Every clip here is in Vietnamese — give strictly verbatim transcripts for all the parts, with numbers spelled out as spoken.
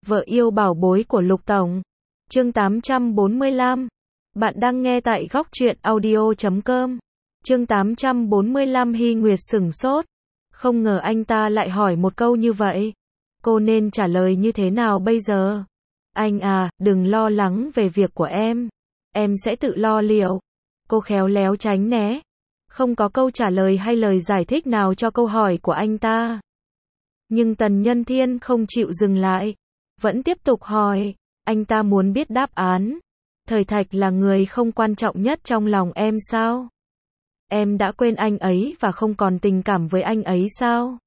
Vợ yêu bảo bối của Lục Tổng. Chương tám trăm bốn mươi lăm. Bạn đang nghe tại góc truyện audio chấm com. Chương tám trăm bốn mươi lăm. Hy Nguyệt sửng sốt. Không ngờ anh ta lại hỏi một câu như vậy. Cô nên trả lời như thế nào bây giờ? Anh à, đừng lo lắng về việc của em. Em sẽ tự lo liệu. Cô khéo léo tránh né. Không có câu trả lời hay lời giải thích nào cho câu hỏi của anh ta. Nhưng Tần Nhân Thiên không chịu dừng lại. Vẫn tiếp tục hỏi. Anh ta muốn biết đáp án. Thời Thạch là người không quan trọng nhất trong lòng em sao? Em đã quên anh ấy và không còn tình cảm với anh ấy sao?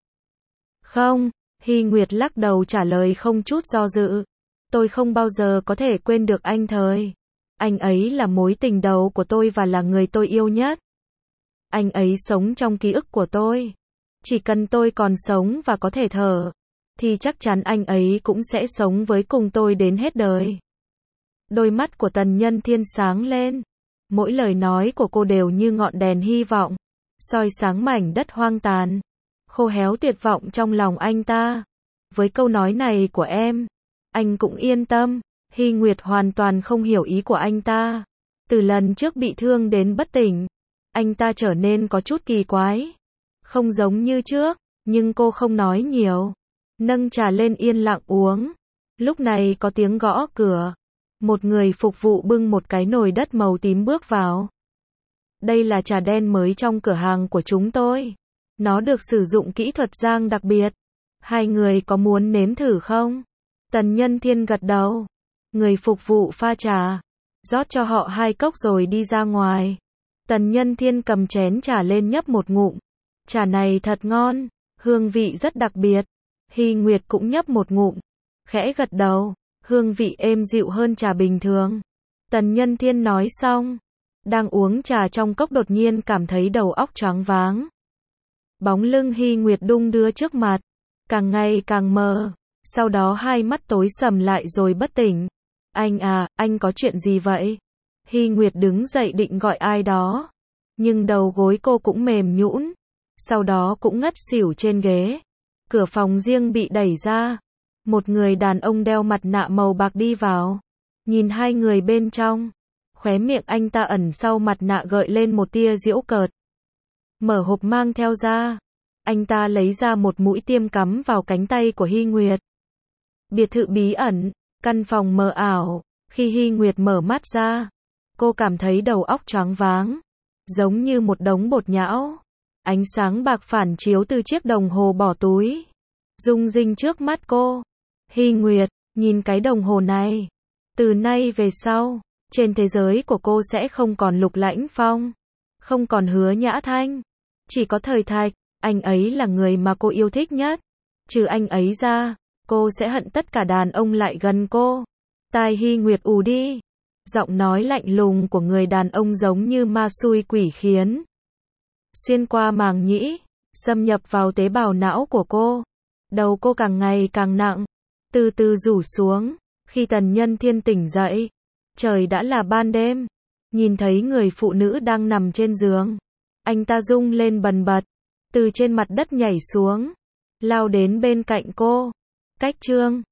Không, Hy Nguyệt lắc đầu trả lời không chút do dự. Tôi không bao giờ có thể quên được anh Thời. Anh ấy là mối tình đầu của tôi và là người tôi yêu nhất. Anh ấy sống trong ký ức của tôi. Chỉ cần tôi còn sống và có thể thở, thì chắc chắn anh ấy cũng sẽ sống với cùng tôi đến hết đời. Đôi mắt của Tần Nhân Thiên sáng lên. Mỗi lời nói của cô đều như ngọn đèn hy vọng, soi sáng mảnh đất hoang tàn, khô héo tuyệt vọng trong lòng anh ta. Với câu nói này của em, anh cũng yên tâm. Hy Nguyệt hoàn toàn không hiểu ý của anh ta. Từ lần trước bị thương đến bất tỉnh, anh ta trở nên có chút kỳ quái. Không giống như trước, nhưng cô không nói nhiều. Nâng trà lên yên lặng uống. Lúc này có tiếng gõ cửa. Một người phục vụ bưng một cái nồi đất màu tím bước vào. Đây là trà đen mới trong cửa hàng của chúng tôi. Nó được sử dụng kỹ thuật rang đặc biệt. Hai người có muốn nếm thử không? Tần Nhân Thiên gật đầu. Người phục vụ pha trà, rót cho họ hai cốc rồi đi ra ngoài. Tần Nhân Thiên cầm chén trà lên nhấp một ngụm. Trà này thật ngon, hương vị rất đặc biệt. Hy Nguyệt cũng nhấp một ngụm, khẽ gật đầu, hương vị êm dịu hơn trà bình thường. Tần Nhân Thiên nói xong, đang uống trà trong cốc đột nhiên cảm thấy đầu óc choáng váng. Bóng lưng Hy Nguyệt đung đưa trước mặt, càng ngày càng mờ, sau đó hai mắt tối sầm lại rồi bất tỉnh. Anh à, anh có chuyện gì vậy? Hy Nguyệt đứng dậy định gọi ai đó, nhưng đầu gối cô cũng mềm nhũn, sau đó cũng ngất xỉu trên ghế. Cửa phòng riêng bị đẩy ra. Một người đàn ông đeo mặt nạ màu bạc đi vào. Nhìn hai người bên trong, khóe miệng anh ta ẩn sau mặt nạ gợi lên một tia giễu cợt. Mở hộp mang theo ra. Anh ta lấy ra một mũi tiêm cắm vào cánh tay của Hy Nguyệt. Biệt thự bí ẩn, căn phòng mờ ảo. Khi Hy Nguyệt mở mắt ra, cô cảm thấy đầu óc choáng váng, giống như một đống bột nhão. Ánh sáng bạc phản chiếu từ chiếc đồng hồ bỏ túi, rung rinh trước mắt cô. Hy Nguyệt, nhìn cái đồng hồ này. Từ nay về sau, trên thế giới của cô sẽ không còn Lục Lãnh Phong, không còn Hứa Nhã Thanh, chỉ có Thời Thạch. Anh ấy là người mà cô yêu thích nhất. Trừ anh ấy ra, cô sẽ hận tất cả đàn ông lại gần cô. Tai Hy Nguyệt ù đi. Giọng nói lạnh lùng của người đàn ông giống như ma xui quỷ khiến, xuyên qua màng nhĩ, xâm nhập vào tế bào não của cô. Đầu cô càng ngày càng nặng, từ từ rủ xuống. Khi Tần Nhân Thiên tỉnh dậy, trời đã là ban đêm. Nhìn thấy người phụ nữ đang nằm trên giường, anh ta rung lên bần bật, từ trên mặt đất nhảy xuống, lao đến bên cạnh cô. Cách chương